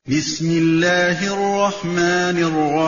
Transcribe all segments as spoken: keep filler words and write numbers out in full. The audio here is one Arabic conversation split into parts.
بسم الله الرحمن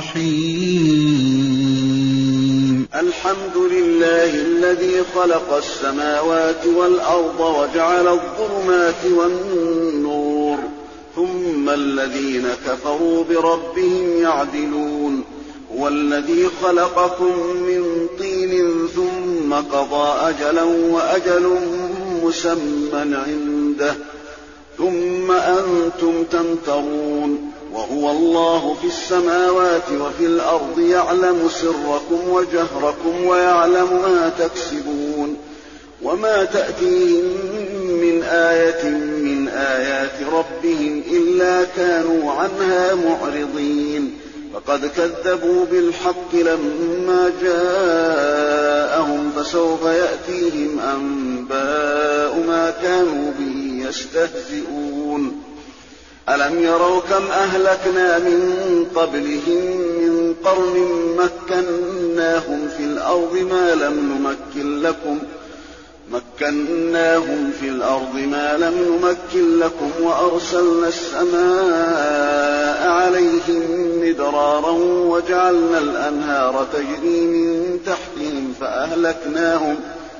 الرحيم الحمد لله الذي خلق السماوات والأرض وجعل الظلمات والنور ثم الذين كفروا بربهم يعدلون هو الذي خلقكم من طين ثم قضى أجلا وأجل مسمى عنده ثم أنتم تمترون وهو الله في السماوات وفي الأرض يعلم سركم وجهركم ويعلم ما تكسبون وما تأتيهم من آية من آيات ربهم إلا كانوا عنها معرضين فقد كذبوا بالحق لما جاءهم فسوف يأتيهم أنباء ما كانوا به يستهزئون ألم يروا كم أهلكنا من قبلهم من قرن مكناهم في الأرض ما لم نمكن لكم مكناهم في الأرض ما لم نمكن لكم وأرسلنا السماء عليهم مدرارا وجعلنا الأنهار تجري من تحتهم فأهلكناهم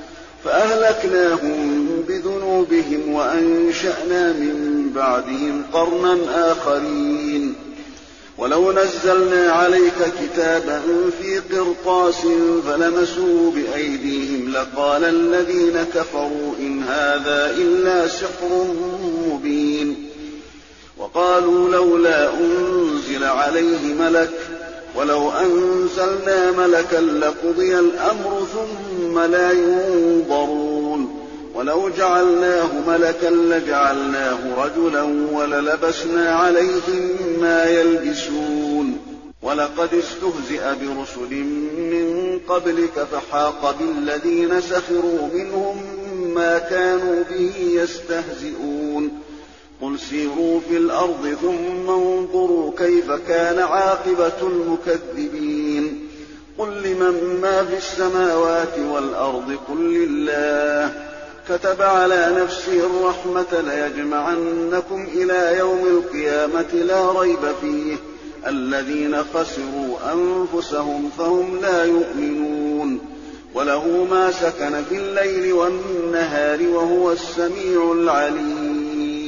فأهلكناهم بذنوبهم وأنشأنا من بعدهم قرنا آخرين ولو نزلنا عليك كتابا في قرطاس فلمسوه بأيديهم لقال الذين كفروا إن هذا إلا سحر مبين وقالوا لولا أنزل عليه ملك ولو أنزلنا ملكا لقضي الأمر ثم لا ينظرون ولو جعلناه ملكا لجعلناه رجلا وللبسنا عليهم ما يلبسون ولقد استهزئ برسل من قبلك فحاق بالذين سخروا منهم ما كانوا به يستهزئون قل سيروا في الأرض ثم انظروا كيف كان عاقبة المكذبين قل لمن ما في السماوات والأرض قل لله كتب على نفسه الرحمة ليجمعنكم إلى يوم القيامة لا ريب فيه الذين خسروا أنفسهم فهم لا يؤمنون وله ما سكن في الليل والنهار وهو السميع العليم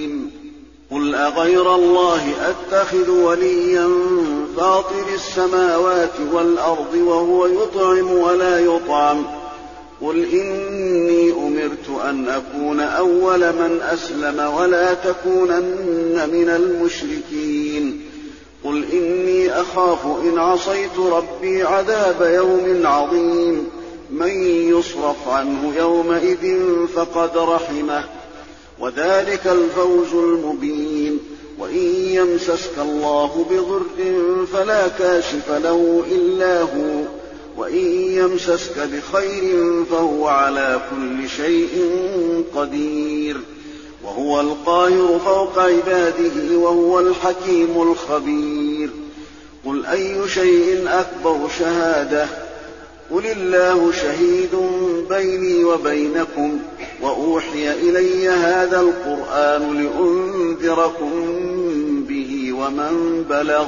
قل أغير الله أتخذ وليا فاطر السماوات والأرض وهو يطعم ولا يطعم قل إني أمرت أن أكون أول من أسلم ولا تكونن من المشركين قل إني أخاف إن عصيت ربي عذاب يوم عظيم من يصرف عنه يومئذ فقد رحمه وذلك الفوز المبين وإن يمسسك الله بضر فلا كاشف له إلا هو وإن يمسسك بخير فهو على كل شيء قدير وهو القاهر فوق عباده وهو الحكيم الخبير قل أي شيء أكبر شهادة قل الله شهيد بيني وبينكم وأوحي إلي هذا القرآن لأنذركم به ومن بلغ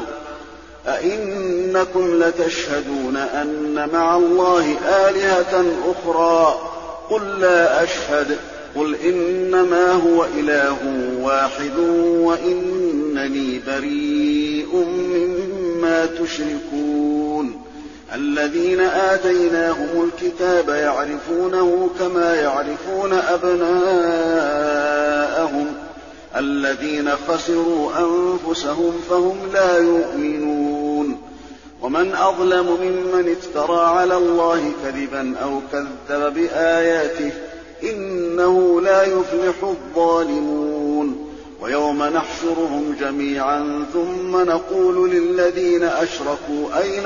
أئنكم لتشهدون أن مع الله آلهة أخرى قل لا أشهد قل إنما هو إله واحد وإنني بريء مما تشركون الذين آتيناهم الكتاب يعرفونه كما يعرفون أبناءهم الذين خسروا أنفسهم فهم لا يؤمنون ومن أظلم ممن افترى على الله كذبا أو كذب بآياته إنه لا يفلح الظالمون ويوم نحشرهم جميعا ثم نقول للذين أشركوا أين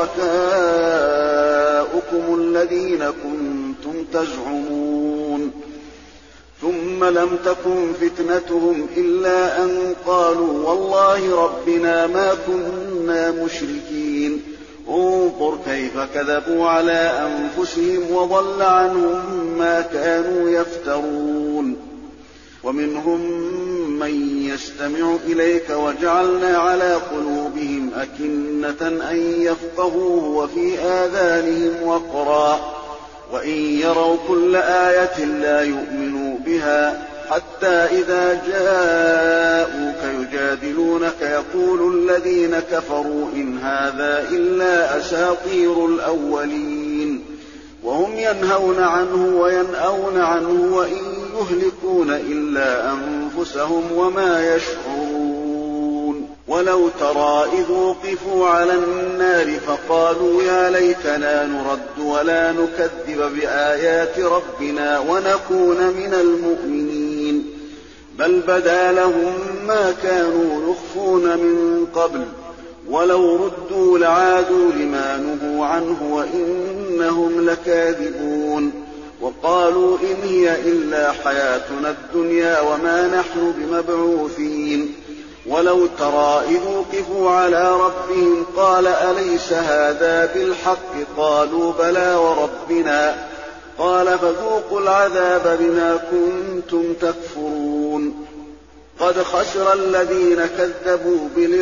شركاؤكم الذين كنتم تزعمون ثم لم تكن فتنتهم إلا أن قالوا والله ربنا ما كنا مشركين انظر كيف كذبوا على أنفسهم وضل عنهم ما كانوا يفترون ومنهم من يستمع إليك وجعلنا على قلوبهم أكنة أن يفقهوه وفي آذانهم وقرا وإن يروا كل آية لا يؤمنوا بها حتى إذا جاءوك يجادلونك يقول الذين كفروا إن هذا إلا أساطير الأولين وهم ينهون عنه وينأون عنه وإن يهلكون إلا أنفسهم وما يشعرون. ولو ترى إذ وقفوا على النار فقالوا يا ليتنا نرد ولا نكذب بآيات ربنا ونكون من المؤمنين بل بدا لهم ما كانوا يخفون من قبل ولو ردوا لعادوا لما نهوا عنه وإنهم لكاذبون. وقالوا إن هي إلا حياتنا الدنيا وما نحن بمبعوثين. ولو ترى إذ وقفوا على ربهم قال أليس هذا بالحق قالوا بلى وربنا قال فذوقوا العذاب بما كنتم تكفرون. قد خسر الذين كذبوا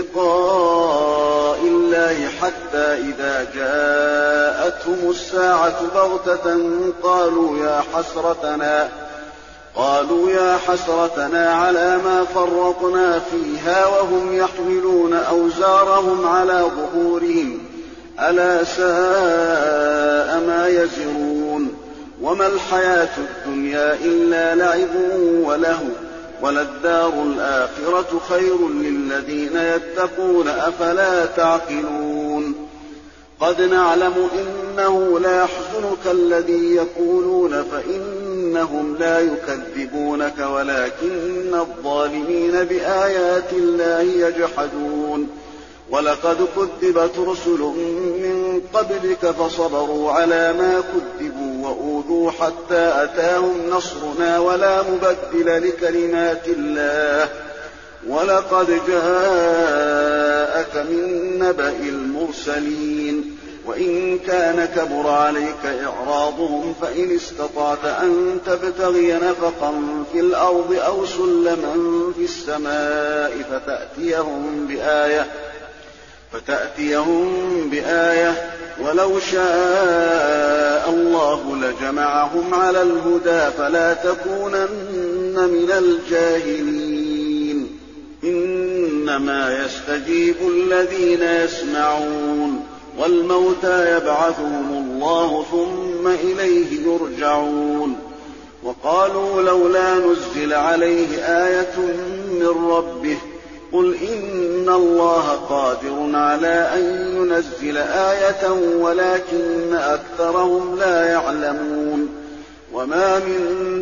بلقاء الله حتى إذا جاءتهم الساعة بغتة قالوا يا حسرتنا قالوا يا حسرتنا على ما فرطنا فيها وهم يحملون أوزارهم على ظهورهم ألا ساء ما يزرون. وما الحياة الدنيا إلا لعب وله وللدار الآخرة خير للذين يتقون أفلا تعقلون. قد نعلم إنه لا يحزنك الذي يقولون فإنهم لا يكذبونك ولكن الظالمين بآيات الله يجحدون. ولقد كذبت رسل من قبلك فصبروا على ما كذبوا وأوذوا حتى أتاهم نصرنا ولا مبدل لكلمات الله. ولقد جاءك من نبأ المرسلين وإن كان كبر عليك إعراضهم فإن استطعت أن تبتغي نفقا في الأرض أو سلما في السماء فتأتيهم بآية فتأتيهم بآية ولو شاء الله لجمعهم على الهدى فلا تكونن من الجاهلين. إنما يستجيب الذين يسمعون والموتى يبعثهم الله ثم إليه يرجعون. وقالوا لولا نزل عليه آية من ربه قل إن الله قادر على أن ينزل آية ولكن أكثرهم لا يعلمون. وما من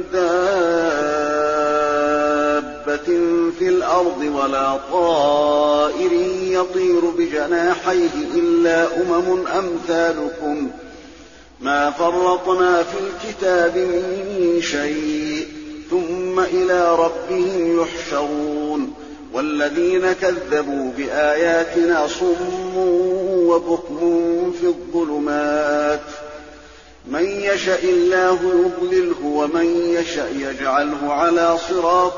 دابة في الأرض ولا طائر يطير بجناحيه إلا أمم أمثالكم ما فرطنا في الكتاب من شيء ثم إلى ربهم يحشرون. والذين كذبوا بآياتنا صم وبكم في الظلمات من يشاء الله يضلله ومن يشاء يجعله على صراط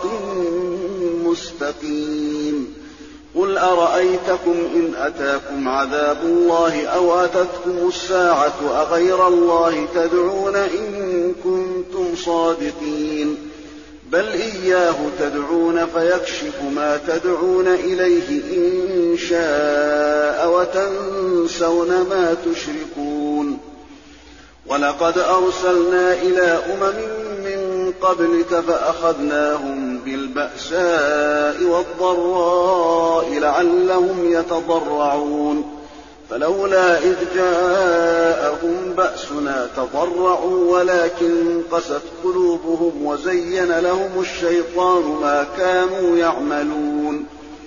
مستقيم. قل أرأيتكم إن أتاكم عذاب الله أو أتتكم الساعة أغير الله تدعون إن كنتم صادقين بل إياه تدعون فيكشف ما تدعون إليه إن شاء وتنسون ما تشركون. ولقد أرسلنا إلى أمم من قبلك فأخذناهم بالبأساء والضراء لعلهم يتضرعون فلولا إذ جاءهم بأسنا تضرعوا ولكن قست قلوبهم وزين لهم الشيطان ما كانوا يعملون.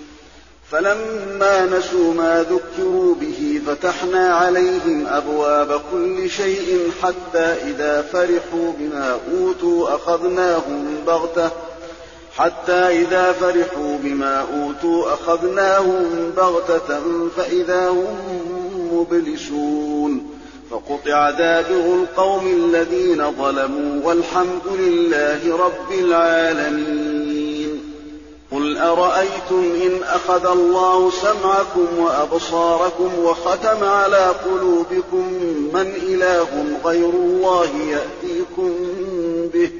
فلما نسوا ما ذكروا به فتحنا عليهم أبواب كل شيء حتى إذا فرحوا بما أوتوا أخذناهم بغتة حتى إذا فرحوا بما أوتوا أخذناهم بغتة فإذا هم مبلسون فقطع دابر القوم الذين ظلموا والحمد لله رب العالمين. قل أرأيتم إن أخذ الله سمعكم وأبصاركم وختم على قلوبكم من إله غير الله يأتيكم به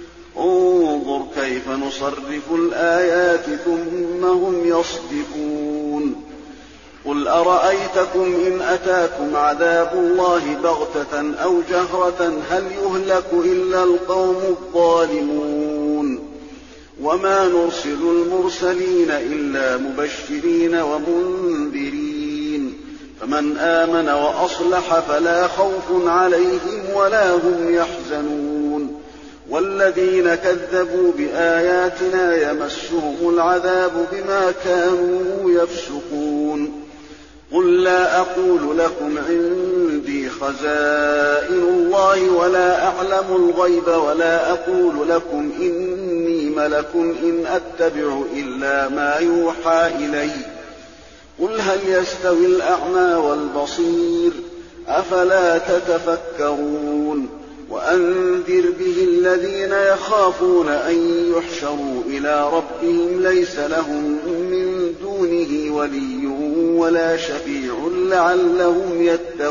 انظر كيف نصرف الآيات ثم هم يصدفون قل أرأيتكم إن أتاكم عذاب الله بغتة أو جهرة هل يهلك إلا القوم الظالمون وما نرسل المرسلين إلا مبشرين ومنذرين فمن آمن وأصلح فلا خوف عليهم ولا هم يحزنون والذين كذبوا بآياتنا يمسهم العذاب بما كانوا يفسقون قل لا أقول لكم عندي خزائن الله ولا أعلم الغيب ولا أقول لكم إني ملك إن أتبع إلا ما يوحى إلي قل هل يستوي الأعمى والبصير أفلا تتفكرون وأنذر به الذين يخافون أن يحشروا إلى ربهم ليس لهم من دونه ولي ولا شفيع لعلهم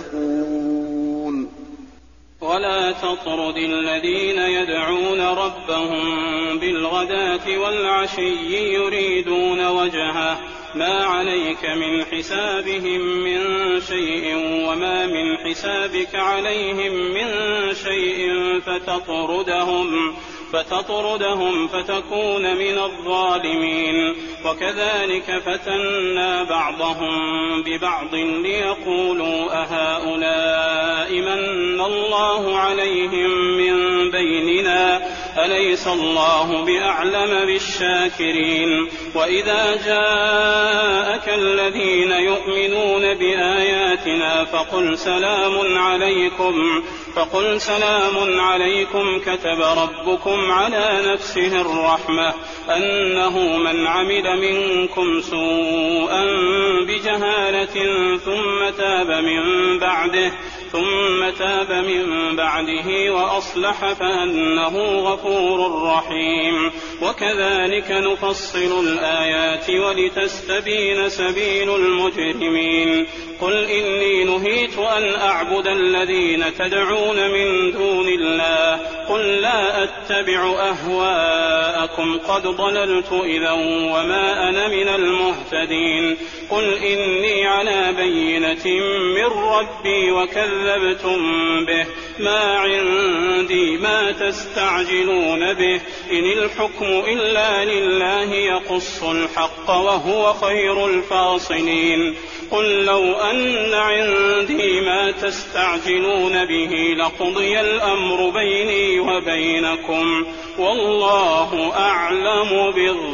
يتقون ولا تطرد الذين يدعون ربهم بالغداة والعشي يريدون وجهه ما عليك من حسابهم من شيء وما من حسابك عليهم من شيء فتطردهم فتطردهم فتكون من الظالمين وكذلك فتنا بعضهم ببعض ليقولوا أهؤلاء من الله عليهم من بيننا أليس الله بأعلم بالشاكرين وإذا جاءك الذين يؤمنون بآياتنا فقل سلام عليكم فقل سلام عليكم كتب ربكم على نفسه الرحمة أنه من عمل منكم سوءا بجهالة ثم تاب من بعده ثم تاب من بعده وأصلح فأنه غفور رحيم وكذلك نفصل الآيات ولتستبين سبيل المجرمين قل إني نهيت أن أعبد الذين تدعون من دون الله قل لا أتبع أهواءكم قد ضللت إذا وما أنا من المهتدين قل إني على بينة من ربي وكذبتم به ما عندي ما تستعجلون به إن الحكم إلا لله يقص الحق وهو خير الفاصلين قل لو أن عندي ما تستعجلون به لقضي الأمر بيني وبينكم والله أعلم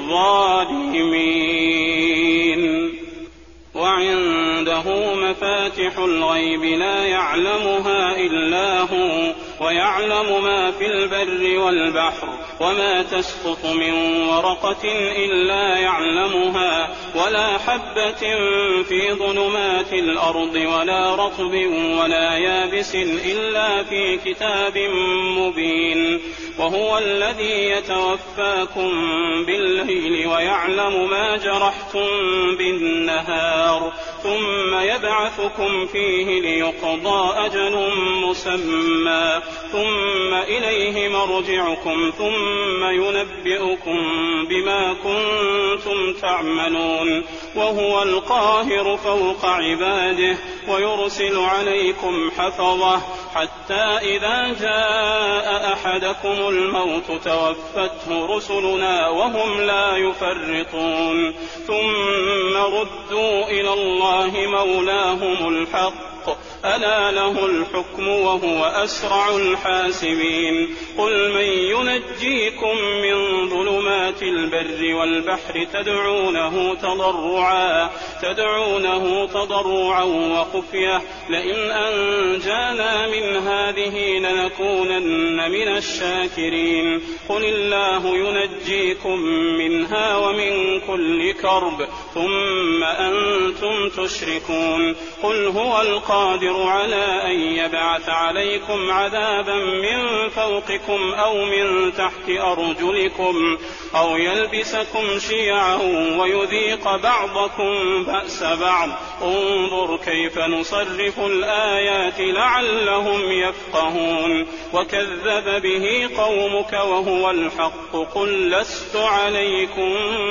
بالظالمين وعنده مفاتح الغيب لا يعلمها إلا هو ويعلم ما في البر والبحر وما تسقط من ورقة إلا يعلمها ولا حبة في ظلمات الأرض ولا رطب ولا يابس إلا في كتاب مبين وهو الذي يتوفاكم بالليل ويعلم ما جرحتم بالنهار ثم يبعثكم فيه ليقضى أجل مسمى ثم إليه مرجعكم ثم ينبئكم بما كنتم تعملون وهو القاهر فوق عباده ويرسل عليكم حفظه حتى إذا جاء أحدكم الموت توفته رسلنا وهم لا يفرطون ثم ردوا إلى الله مولاهم الحق ألا له الحكم وهو أسرع الحاسبين قل من ينجيكم من ظلمات البر والبحر تدعونه تضرعا تدعونه تضرعا وخفية لئن أنجانا من هذه لنكونن من الشاكرين قل الله ينجيكم منها ومن كل كرب ثم أنتم تشركون قل هو القادر على أن يبعث عليكم عذابا من فوقكم أو من تحت أرجلكم أو يلبسكم شيعا ويذيق بعضكم بأس بعض انظر كيف نصرف الآيات لعلهم يفقهون وكذب به قومك وهو الحق قل لست عليكم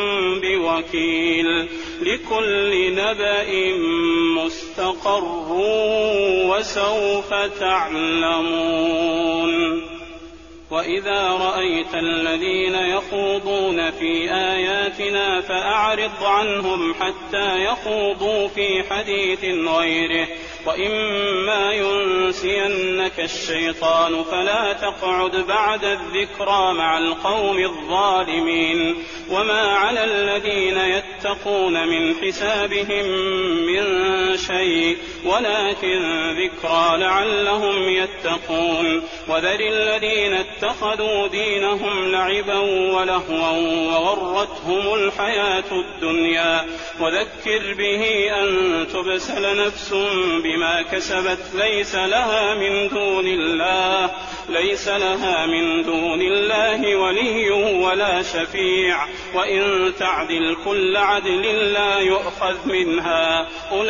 بوكيل لكل نبأ مستقر وسوف تعلمون. وإذا رأيت الذين يخوضون في آياتنا فأعرض عنهم حتى يخوضوا في حديث غيره وإما ينسينك الشيطان فلا تقعد بعد الذكرى مع القوم الظالمين. وما على الذين يتقون من حسابهم من شيء ولكن ذكرى لعلهم يتقون. وذر الذين اتخذوا دينهم لعبا ولهوا وغرتهم الحياة الدنيا وذكر به أن تبسل نفس بما كسبت ليس لها من دون الله ليس لها من دون الله ولي ولا شفيع وإن تعدل كل عدل لا يؤخذ منها.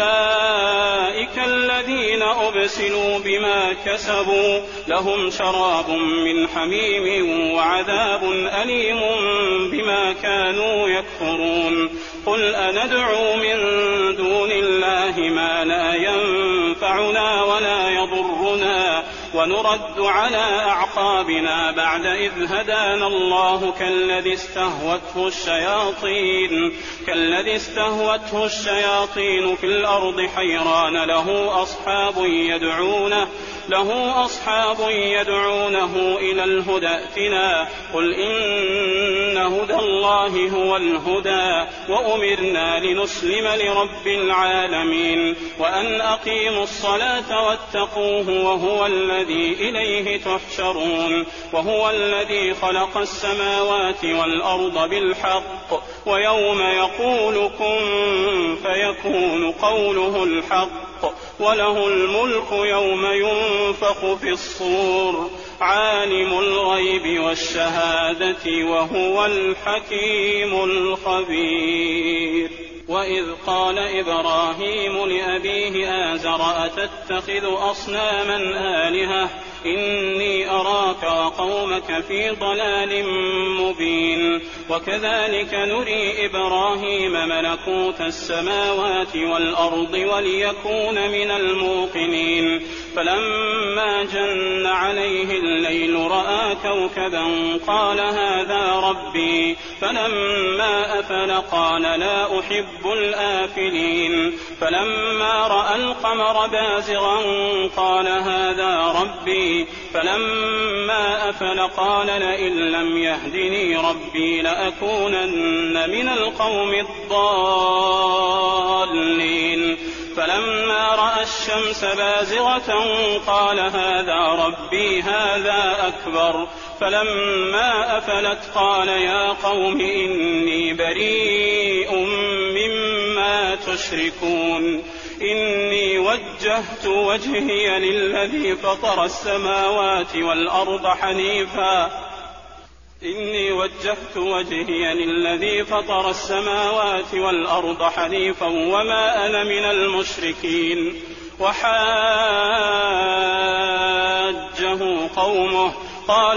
أولئك الذين أبسلوا بما كسبوا لهم شراب من حميم وعذاب أليم بما كانوا يكفرون. قل أندعو من دون الله ما لا ينفعنا ولا يضرنا ونرد على أعقابنا بعد إذ هدانا الله كالذي استهوته الشياطين كالذي استهوته الشياطين في الأرض حيران له أصحاب يدعونه له أصحاب يدعونه إلى الهدى ائتنا قل إن هدى الله هو الهدى وأمرنا لنسلم لرب العالمين وأن أقيموا الصلاة واتقوه وهو الذي إليه تحشرون. وهو الذي خلق السماوات والأرض بالحق ويوم يقول كن فيكون قوله الحق وله الملك يوم ينفخ في الصور عالم الغيب والشهادة وهو الحكيم الخبير. وإذ قال إبراهيم لأبيه آزر أتتخذ أصناما آلهة إني أراك وقومك في ضلال مبين. وكذلك نري إبراهيم ملكوت السماوات والأرض وليكون من الموقنين. فلما جن عليه الليل رأى كوكبا قال هذا ربي فلما أفل قال لا أحب الآفلين. فلما رأى القمر بازغا قال هذا ربي فلما أفل قال لئن لم يهدني ربي لأكونن من القوم الضالين. فلما رأى الشمس بازغة قال هذا ربي هذا أكبر. فلما أفلت قال يا قوم إني بريء مما تشركون إني وجهت وجهي للذي فطر السماوات والأرض حنيفا إني وجهت وجهي للذي فطر السماوات والأرض حنيفا وما أنا من المشركين. وحاجه قومه قال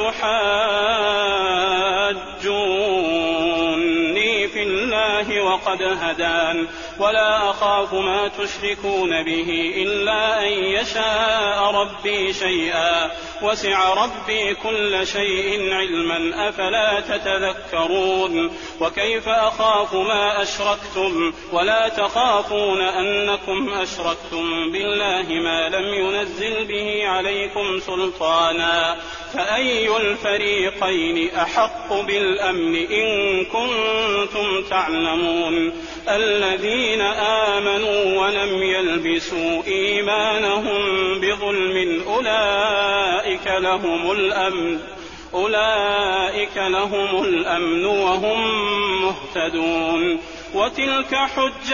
أتحاجوني في الله وقد هدان ولا أخاف ما تشركون به إلا أن يشاء ربي شيئا وسع ربي كل شيء علما أفلا تتذكرون. وكيف أخاف ما أشركتم ولا تخافون أنكم أشركتم بالله ما لم ينزل به عليكم سلطانا فأي الفريقين أحق بالأمن إن كنتم تعلمون. الذين آمنوا ولم يلبسوا إيمانهم بظلم أولئك لهم الأمن أولئك لهم الأمن وهم مهتدون. وتلك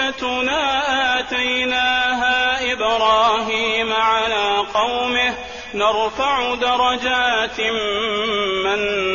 حجتنا آتيناها إبراهيم على قومه نرفع درجات من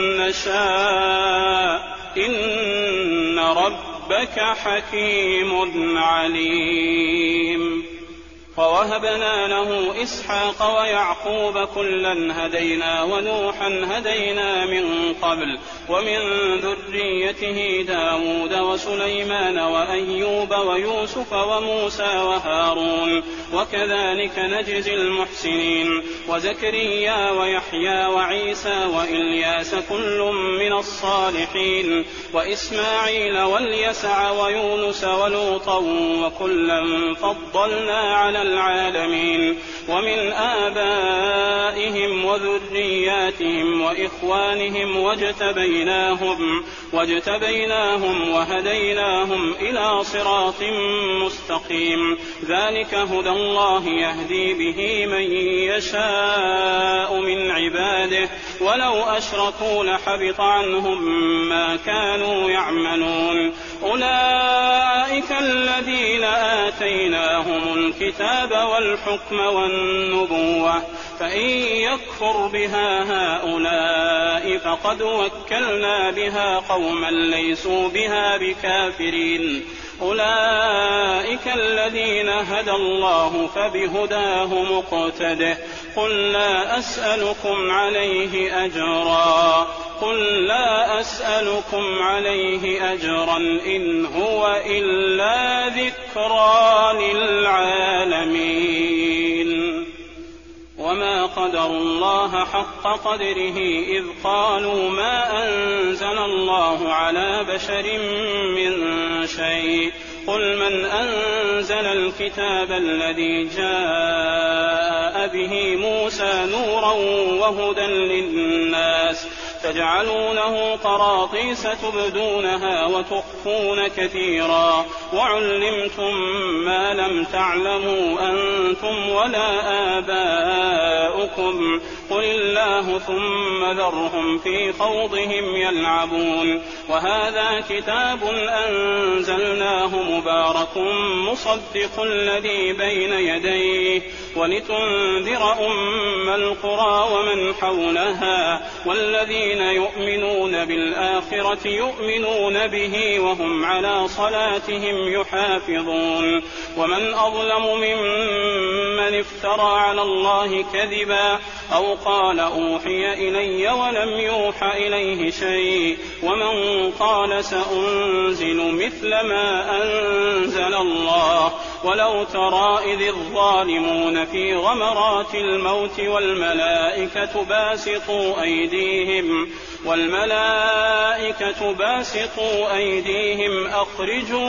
نشاء إن ربك حكيم عليم. ووهبنا له إسحاق ويعقوب كلا هدينا ونوحا هدينا من قبل ومن ذريته داود وسليمان وأيوب ويوسف وموسى وهارون وكذلك نجزي المحسنين وزكريا ويحيى وعيسى وإلياس كل من الصالحين وإسماعيل واليسع ويونس ولوطا وكلا فضلنا على العالمين ومن آبائهم وذرياتهم وإخوانهم واجتبيناهم, واجتبيناهم وهديناهم إلى صراط مستقيم ذلك هدى الله يهدي به من يشاء من عباده ولو أشركوا لحبط عنهم ما كانوا يعملون. أولئك الذين آتيناهم الكتاب والحكم والنبوة فإن يكفر بها هؤلاء فقد وكلنا بها قوما ليسوا بها بكافرين. أولئك الذين هدى الله فبهداه مقتده قل لا أسألكم عليه أجرا قل لا أسألكم عليه أجرا إن هو إلا ذكرى للعالمين. وما قدروا الله حق قدره إذ قالوا ما أنزل الله على بشر من شيء قل من أنزل الكتاب الذي جاء به موسى نورا وهدى للناس تجعلونه قراطيس تبدونها وتخفون كثيرا وعلمتم ما لم تعلموا أنتم ولا آباؤكم قل الله ثم ذرهم في خوضهم يلعبون. وهذا كتاب أنزلناه مبارك مصدق الذي بين يديه ولتنذر أم القرى ومن حولها والذين يؤمنون بالآخرة يؤمنون به وهم على صلاتهم يحافظون. ومن أظلم ممن افترى على الله كذبا أو قال أوحي إلي ولم يوح إليه شيء ومن قال سأنزل مثل ما أنزل الله ولو ترى إذ الظالمون في غمرات الموت والملائكة باسطوا أيديهم والملائكة باسطوا أيديهم أخرجوا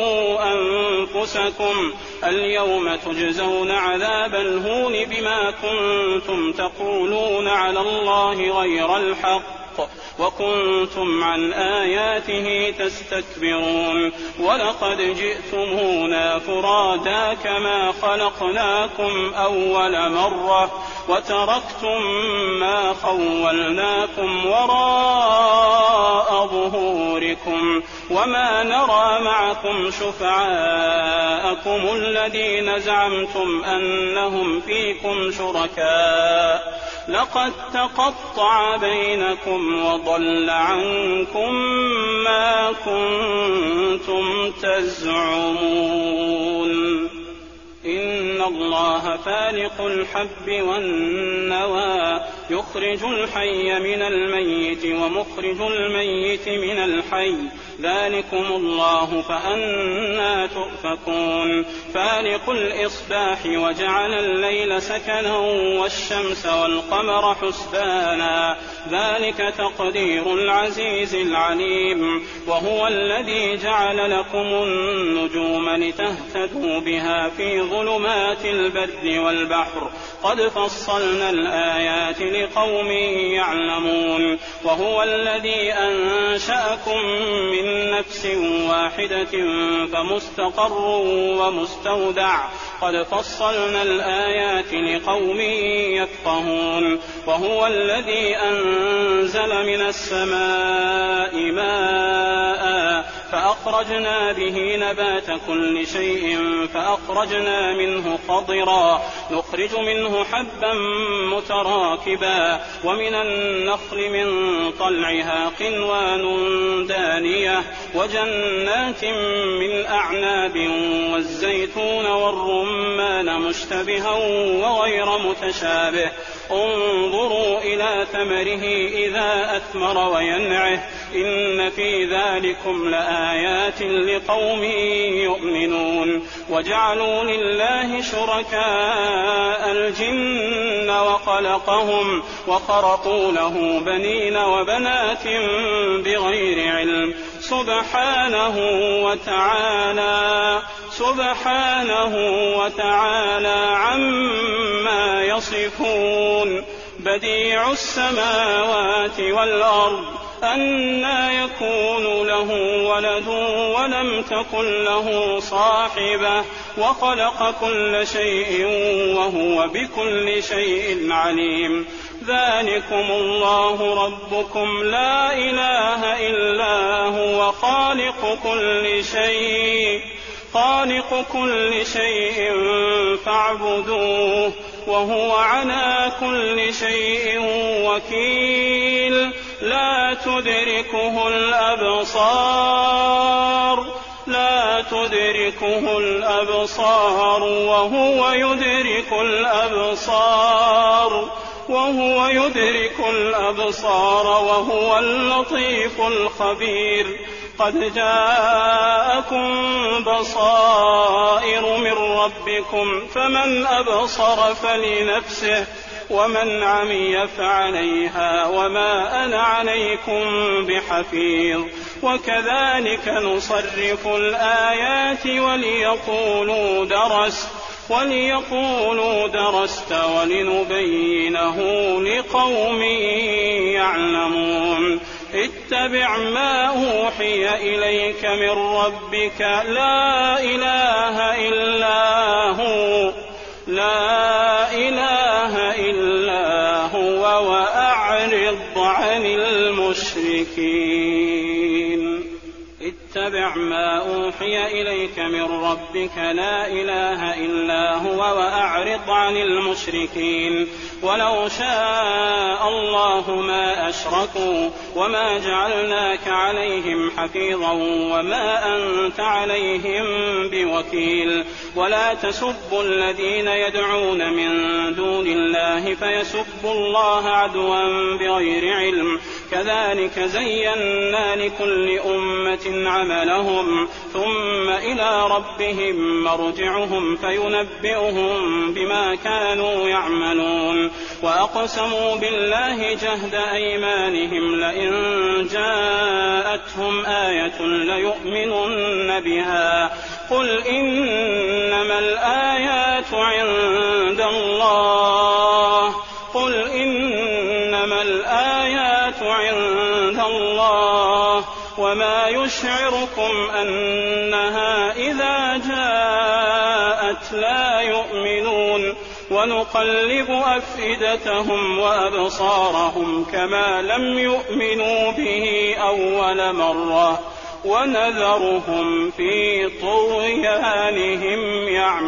أنفسكم اليوم تجزون عذاب الهون بما كنتم تقولون على الله غير الحق وكنتم عن آياته تستكبرون. ولقد جئتمونا فرادا كما خلقناكم أول مرة وتركتم ما خولناكم وراء ظهوركم وما نرى معكم شفعاءكم الذين زعمتم أنهم فيكم شركاء لقد تقطع بينكم وضل عنكم ما كنتم تزعمون. إن الله فالق الحب والنوى يخرج الحي من الميت ومخرج الميت من الحي ذلكم الله فأنى تؤفكون. فالق الإصباح وجعل الليل سكنا والشمس والقمر حسبانا ذلك تقدير العزيز العليم. وهو الذي جعل لكم النجوم لتهتدوا بها في ظلمات البر والبحر قد فصلنا الآيات لقوم يعلمون. وهو الذي أنشأكم من نفس واحدة فمستقر ومستودع قد فصلنا الآيات لقوم يفقهون. وهو الذي أنزل من السماء ماء فأخرجنا به نبات كل شيء فأخرجنا منه خضرا نخرج منه حبا متراكبا ومن النخل من طلعها قنوان دانية وجنات من أعناب والزيتون والرمان مشتبها وغير متشابه انظروا إلى ثمره إذا أثمر وينعه إن في ذلكم لآيات لقوم يؤمنون وجعلوا لله شركاء الجن وخلقهم وخرقوا له بنين وبنات بغير علم سبحانه وتعالى سبحانه وتعالى عما يصفون بديع السماوات والأرض أنى يكون له ولد ولم تكن له صاحبة وخلق كل شيء وهو بكل شيء عليم ذلكم الله ربكم لا إله إلا هو خالق كل شيء خالق كل شيء فاعبدوه وهو على كل شيء وكيل لا تدركه الأبصار لا تدركه الأبصار وهو يدرك الأبصار وهو يدرك الأبصار وهو اللطيف الخبير قد جاءكم بصائر من ربكم فمن أبصر فلنفسه ومن عمي فعليها وما أنا عليكم بحفيظ وكذلك نصرف الآيات وليقولوا درست وليقولوا درست ولنبينه لقوم يعلمون اتبع ما أوحي إليك من ربك لا إله إلا هو لا إله إلا هو وأعرض عن المشركين اتبع ما أوحي إليك من ربك لا إله إلا هو وأعرض عن المشركين ولو شاء الله ما أشركوا وما جعلناك عليهم حفيظا وما أنت عليهم بوكيل ولا تسبوا الذين يدعون من دون الله فيسبوا الله عدوا بغير علم كذلك زينا لكل أمة عملهم ثم إلى ربهم مرجعهم فينبئهم بما كانوا يعملون وأقسموا بالله جهد أيمانهم لئن جاءتهم آية ليؤمنن بها قل إنما الآيات عند الله قل إنما الآيات عند الله وما يشعركم أنها إذا جاءت لا يؤمنون ونقلب أفئدتهم وأبصارهم كما لم يؤمنوا به أول مرة ونذرهم في طغيانهم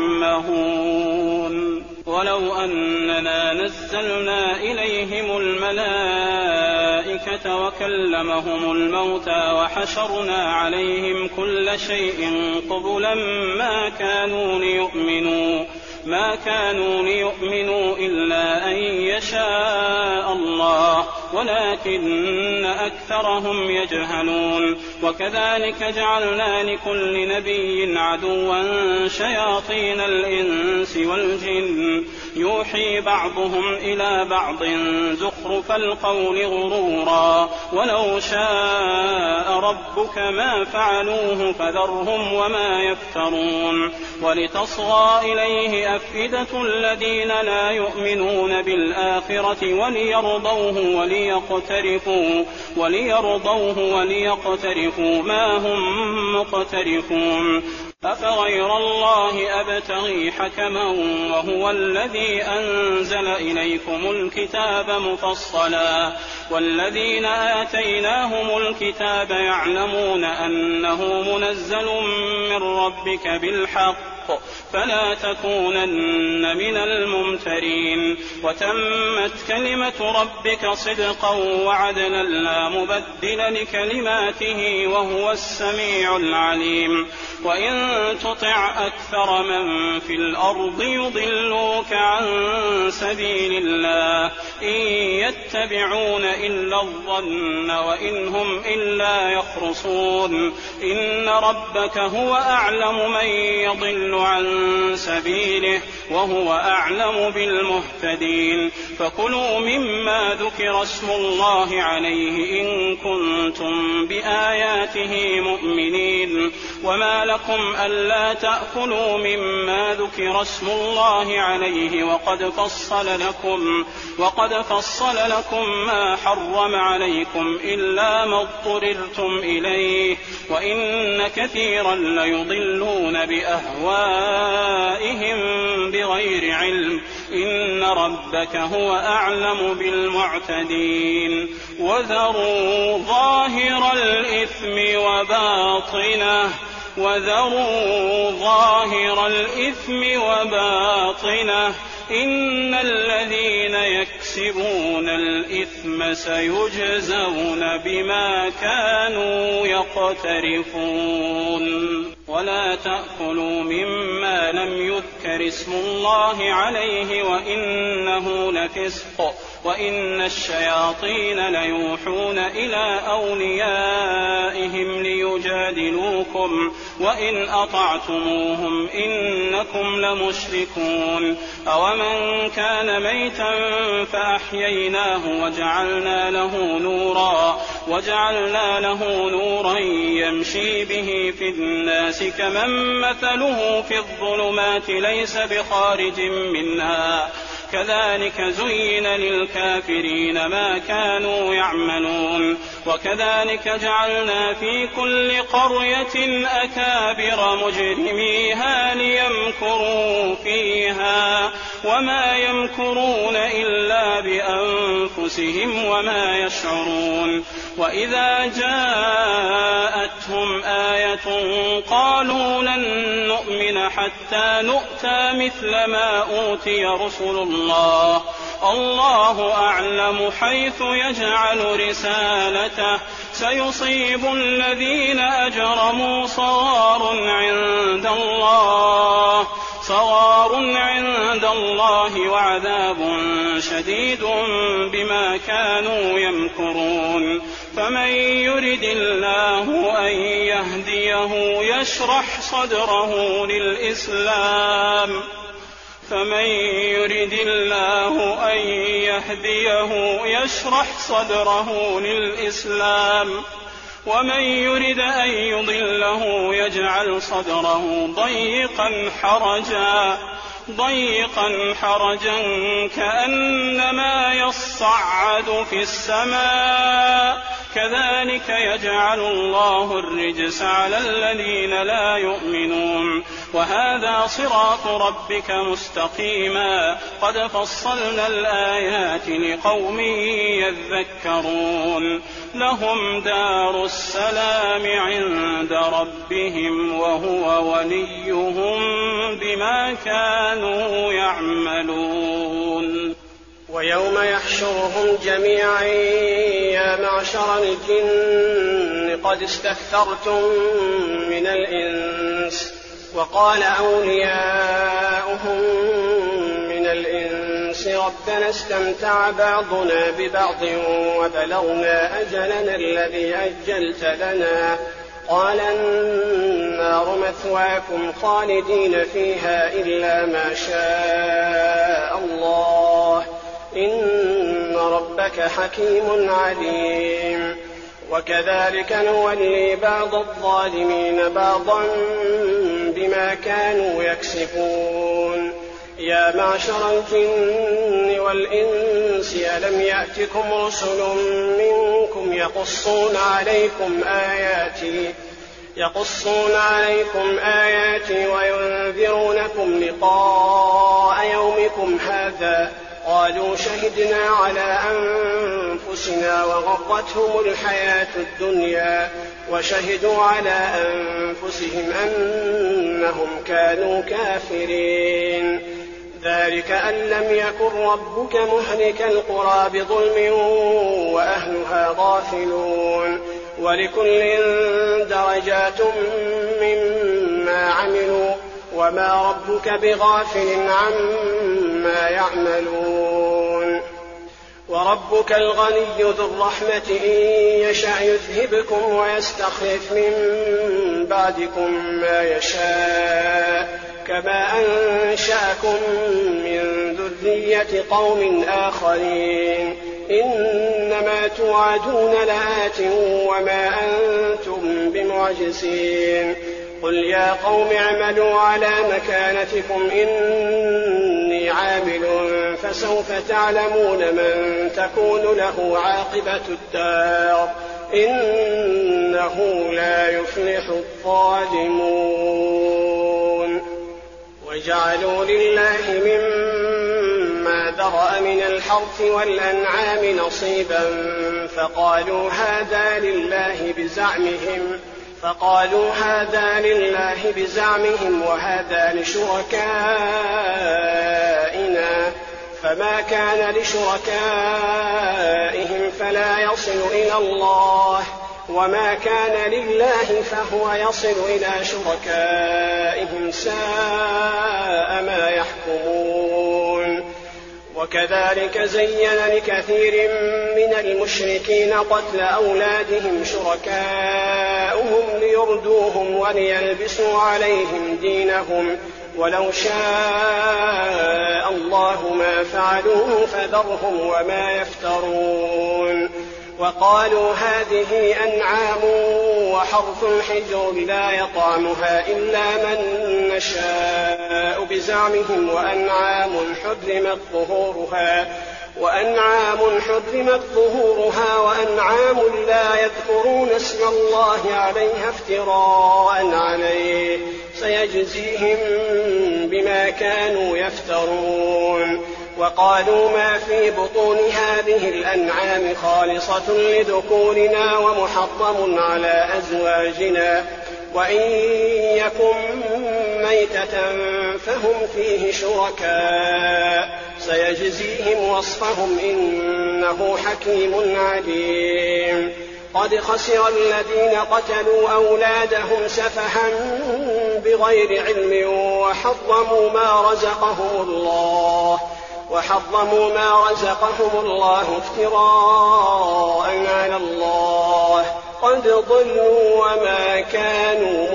يعمهون ولو أننا نزلنا إليهم الملائكة وكلمهم الموتى وحشرنا عليهم كل شيء قبلا ما كانوا ليؤمنوا ما كانوا ليؤمنوا إلا أن يشاء الله ولكن أكثرهم يجهلون وكذلك جعلنا لكل نبي عدوا شياطين الإنس والجن يوحي بعضهم إلى بعض زخرف القول غرورا ولو شاء ربك ما فعلوه فذرهم وما يفترون ولتصغى إليه أفئدة الذين لا يؤمنون بالآخرة وليرضوه وليقترفوا وليرضوه وليقترفوا ما هم مقترفون أفغير الله أبتغي حكما وهو الذي أنزل إليكم الكتاب مفصلا والذين آتيناهم الكتاب يعلمون أنه منزل من ربك بالحق فلا تكونن من الممترين وتمت كلمة ربك صدقا وعدلا لا مبدل لكلماته وهو السميع العليم وإن تطع أكثر من في الأرض يضلوك عن سبيل الله إن يتبعون إلا الظن وإن هم إلا يخرصون إن ربك هو أعلم من يضل عن سبيله وهو أعلم بالمهتدين فكلوا مما ذكر اسم الله عليه إن كنتم بآياته مؤمنين وما لكم ألا تأكلوا مما ذكر اسم الله عليه وقد فصل لكم وقد فصل لكم ما حرم عليكم إلا ما اضطررتم إليه وإن كثيرا ليضلون بأهوائهم بغير علم إن ربك هو أعلم بالمعتدين وذروا ظاهر الإثم وباطنه وذروا ظاهر الإثم وباطنه إن الذين يكسبون الإثم سيجزون بما كانوا يقترفون ولا تأكلوا مما لم يذكر اسم الله عليه وإنه لفسق وإن الشياطين ليوحون إلى أوليائهم ليجادلوكم وإن أطعتموهم إنكم لمشركون أومن كان ميتا فأحييناه وجعلنا له نورا وجعلنا له نورا يمشي به في الناس كمن مثله في الظلمات ليس بخارج منها كذلك زين للكافرين ما كانوا يعملون وكذلك جعلنا في كل قرية أكابر مجرميها ليمكروا فيها وما يمكرون إلا بأنفسهم وما يشعرون وإذا جاءتهم آية قالوا لن نؤمن حتى نؤتى مثل ما أوتي رسل الله الله أعلم حيث يجعل رسالته سيصيب الذين أجرموا صغار عند الله صغار عند الله وعذاب شديد بما كانوا يمكرون فمن يرد الله أن يهديه يشرح صدره للإسلام فمن يرد الله أن يهديه يشرح صدره للإسلام ومن يرد أن يضله يجعل صدره ضيقا حرجا ضيقا حرجا كأنما يصعد في السماء كذلك يجعل الله الرجس على الذين لا يؤمنون وهذا صراط ربك مستقيما قد فصلنا الآيات لقوم يذكرون لهم دار السلام عند ربهم وهو وليهم بما كانوا يعملون ويوم يحشرهم جميعا يا معشر الجن قد استكثرتم من الإنس وقال أولياؤهم من الإنس ربنا استمتع بعضنا ببعض وبلغنا أجلنا الذي أجلت لنا قال النار مثواكم خالدين فيها إلا ما شاء الله إن ربك حكيم عليم وكذلك نولي بعض الظالمين بعضا بما كانوا يكسبون يا معشر الجن والإنس ألم يأتكم رسل منكم يقصون عليكم آياتي يقصون عليكم آياتي وينذرونكم لقاء يومكم هذا قالوا شهدنا على أنفسنا وغرتهم الحياة الدنيا وشهدوا على أنفسهم أنهم كانوا كافرين. ذلك أن لم يكن ربك مهلك القرى بظلم وأهلها غافلون ولكل درجات مما عملوا وما ربك بغافل عما يعملون. وربك الغني ذو الرحمة إن يشأ يذهبكم ويستخلف من بعدكم ما يشاء كما أنشأكم من ذرية قوم آخرين إنما توعدون لآت وما أنتم بمعجزين. قل يا قوم اعملوا على مكانتكم إني عامل فسوف تعلمون من تكون له عاقبة الدار إنه لا يفلح الظالمون. وجعلوا لله مما ذرأ من الحرث والأنعام نصيبا فقالوا هذا لله بزعمهم فقالوا هذا لله بزعمهم وهذا لشركائنا فما كان لشركائهم فلا يصل إلى الله وما كان لله فهو يصل إلى شركائهم ساء ما يحكمون. وكذلك زين لكثير من المشركين قتل أولادهم شركاؤهم ليردوهم وليلبسوا عليهم دينهم ولو شاء الله ما فعلوه فذرهم وما يفترون. وقالوا هذه أنعام وحرث حجر لا يطعمها إلا من نشاء بزعمهم وأنعام حرمت ظهورها وأنعام حرمت ظهورها وأنعام لا يذكرون اسم الله عليها افتراء عليه سيجزيهم بما كانوا يفترون. وقالوا ما في بطون هذه الأنعام خالصة لذكورنا ومحرم على أزواجنا وإن يكن ميتة فهم فيه شركاء سيجزيهم وصفهم إنه حكيم عليم. قد خسر الذين قتلوا أولادهم سفها بغير علم وحرموا ما رزقهم الله وحرموا ما رزقهم الله افتراء على الله قد ضلوا وما كانوا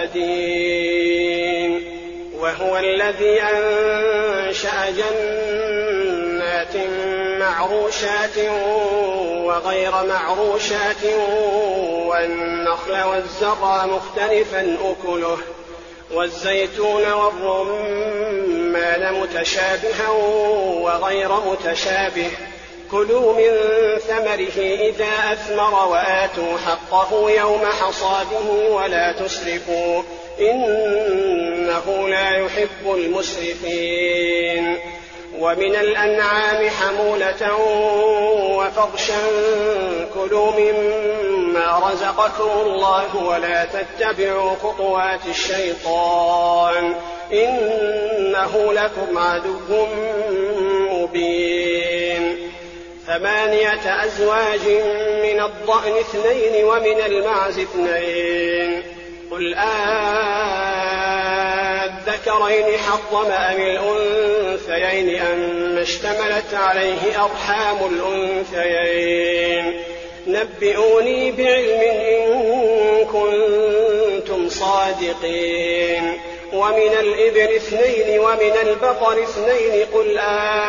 مهتدين. وهو الذي أنشأ جنات معروشات وغير معروشات والنخل والزرع مختلفا أكله والزيتون والرمان متشابها وغير متشابه كلوا من ثمره إذا أثمر وآتوا حقه يوم حصاده ولا تسرفوا إنه لا يحب المسرفين. ومن الأنعام حمولة وفرشا كلوا مما رزقكم الله ولا تتبعوا خطوات الشيطان إنه لكم عدو مبين. ثمانية أزواج من الضأن اثنين ومن المعز اثنين قل آذكرين حرم أم الأنثيين أم اشتملت عليه أرحام الأنثيين نبئوني بعلم إن كنتم صادقين. ومن الإبل اثنين ومن البقر اثنين قل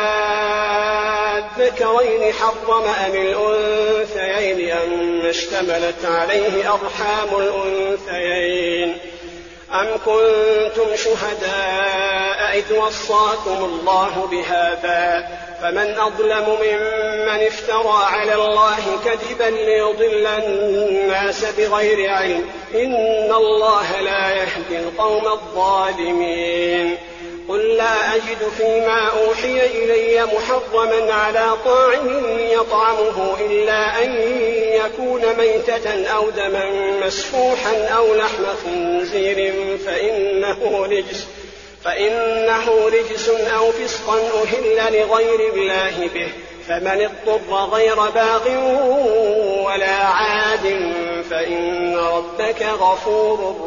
آذكرين حرم أم الأنثيين أم اشتملت عليه أرحام الأنثيين أم كنتم شهداء إذ وصاكم الله بهذا فمن أظلم ممن افترى على الله كذبا ليضل الناس بغير علم إن الله لا يهدي القوم الظالمين. قل لا أجد فيما أوحي إلي محرما على طاعم يطعمه إلا أن يكون ميتة أو دما مسفوحا أو لحم خنزير فإنه رجس فإنه رجس أو فسقا أهل لغير الله به فمن اضطر غير باغ ولا عاد فإن ربك غفور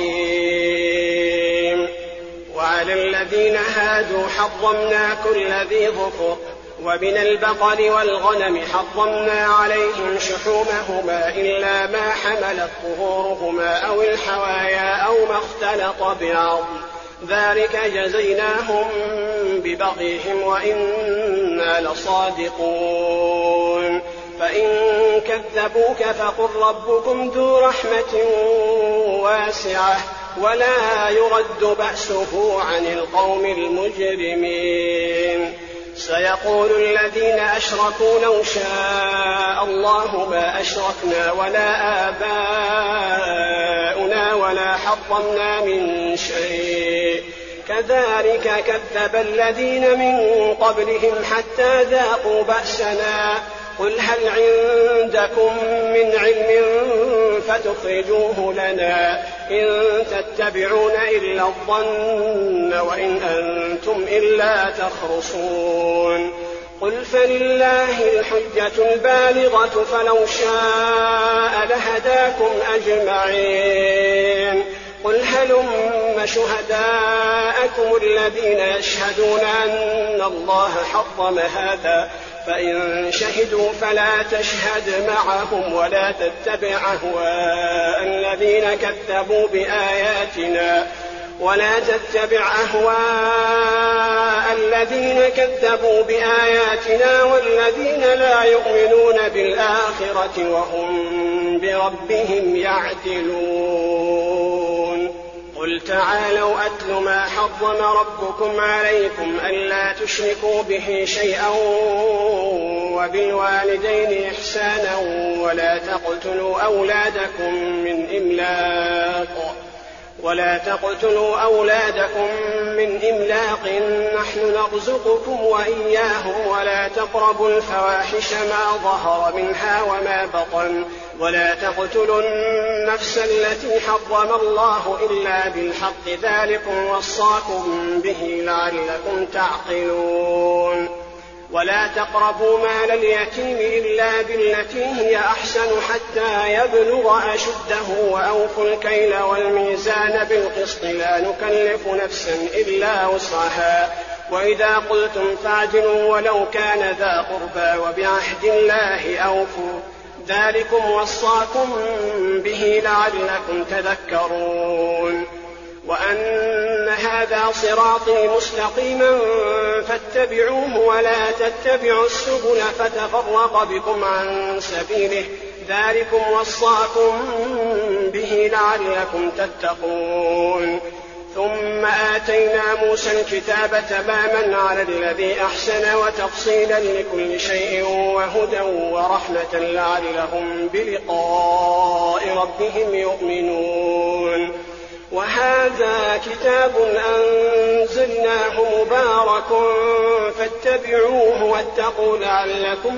رحيم. وعلى الذين هادوا حرمنا كل ذي ظفر ومن البقر والغنم حرمنا عليهم شحومهما إلا ما حملت ظهورهما أو الحوايا أو ما اختلط بعظم ذلك جزيناهم ببغيهم وإنا لصادقون. فإن كذبوك فقل ربكم ذو رحمة واسعة ولا يرد بأسه عن القوم المجرمين. سيقول الذين أشركوا لو شاء الله ما أشركنا ولا آباؤنا ولا حرمنا من شيء كذلك كذب الذين من قبلهم حتى ذاقوا بأسنا. قل هل عندكم من علم فتخرجوه لنا إن تتبعون إلا الظن وإن أنتم إلا تخرصون. قل فلله الحجة البالغة فلو شاء لهداكم أجمعين. قل هلم شهداءكم الذين يشهدون أن الله حرم هذا فإن شهدوا فلا تشهد معهم ولا تتبع أهواء الذين كذبوا بآياتنا ولا تتبع أهواء الذين كذبوا بآياتنا والذين لا يؤمنون بالآخرة وهم بربهم يعدلون. قل تعالوا أتل ما حرم ربكم عليكم ألا تشركوا به شيئا وبالوالدين إحسانا ولا تقتلوا أولادكم من إملاق ولا تقتلوا أولادكم من إملاق نحن نرزقكم وإياهم ولا تقربوا الفواحش ما ظهر منها وما بطن ولا تقتلوا النفس التي حرم الله إلا بالحق ذلكم وصاكم به لعلكم تعقلون. ولا تقربوا مال اليتيم إلا بالتي هي أحسن حتى يبلغ أشده وأوفوا الكيل والميزان بالقسط لا نكلف نفسا إلا وسعها وإذا قلتم فاعدلوا ولو كان ذا قربى وبعهد الله أوفوا ذلكم وصاكم به لعلكم تذكرون. وأن هذا صراطي مستقيما فاتبعوه ولا تتبعوا السبل فتفرق بكم عن سبيله ذلكم وصاكم به لعلكم تتقون. ثم آتينا موسى الكتاب تماما على الذي أحسن وتفصيلا لكل شيء وهدى ورحمة لعلهم بلقاء ربهم يؤمنون. وهذا كتاب أنزلناه مبارك فاتبعوه واتقوا لعلكم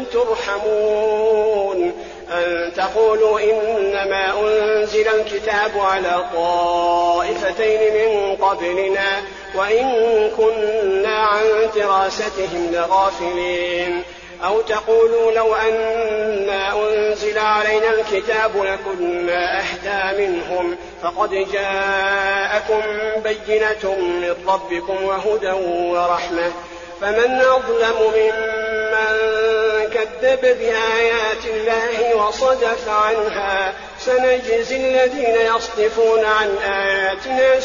ترحمون. أن تقولوا إنما أنزل الكتاب على طائفتين من قبلنا وإن كنا عن دراستهم لغافلين. أو تقولوا لو أنا أنزل علينا الكتاب لكنا أهدى منهم فقد جاءكم بينة من ربكم وهدى ورحمة فمن أظلم ممن كذب بآيات الله وصدف عنها سنجزي الذين يصدفون عن آياتنا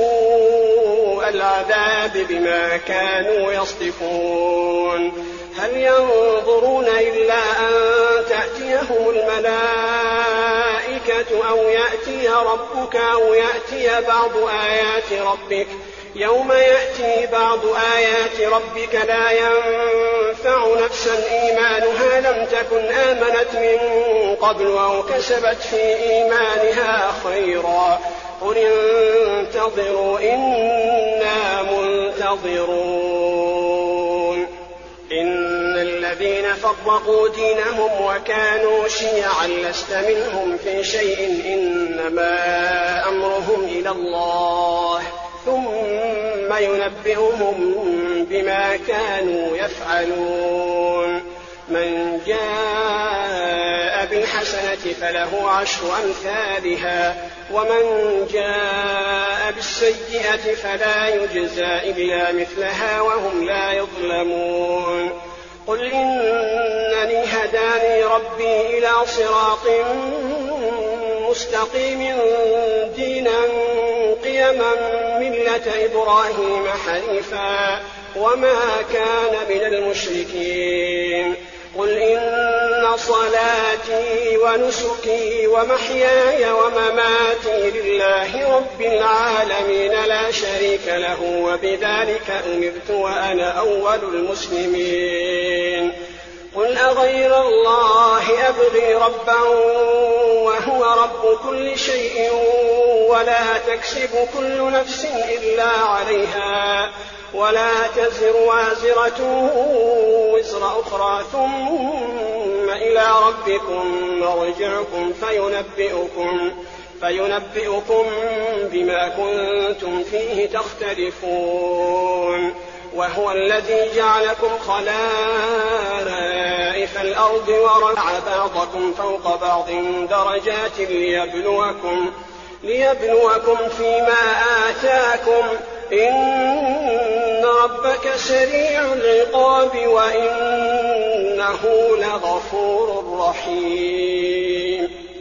سوء العذاب بما كانوا يصدفون. هل ينظرون إلا أن تأتيهم الملائكة أو يأتي ربك أو يأتي بعض آيات ربك يوم يأتي بعض آيات ربك لا ينفع نفسا إيمانها لم تكن آمنت من قبل أو كسبت في إيمانها خيرا قل انتظروا إنا منتظرون إن الذين فرقوا دينهم وكانوا شيعا لست منهم في شيء إنما أمرهم إلى الله ثم ينبئهم بما كانوا يفعلون من جاء بالحسنة فله عشر أمثالها ومن جاء بالسيئة فلا يجزى إلا مثلها وهم لا يظلمون قل إنني هداني ربي إلى صراط مستقيم دينا قيما ملة إبراهيم حنيفا وما كان من المشركين قل إن صلاتي ونسكي ومحياي ومماتي لله رب العالمين لا شريك له وبذلك أمرت وأنا أول المسلمين قل أغير الله أبغي ربا وهو رب كل شيء ولا تكسب كل نفس إلا عليها ولا تزر وازرة وزر أخرى ثم إلى ربكم مرجعكم فينبئكم, فينبئكم بما كنتم فيه تختلفون وهو الذي جعلكم خلائف الأرض ورفع بعضكم فوق بعض درجات ليبلوكم, ليبلوكم فيما آتاكم إن ربك سريع العقاب وإنه لغفور رحيم.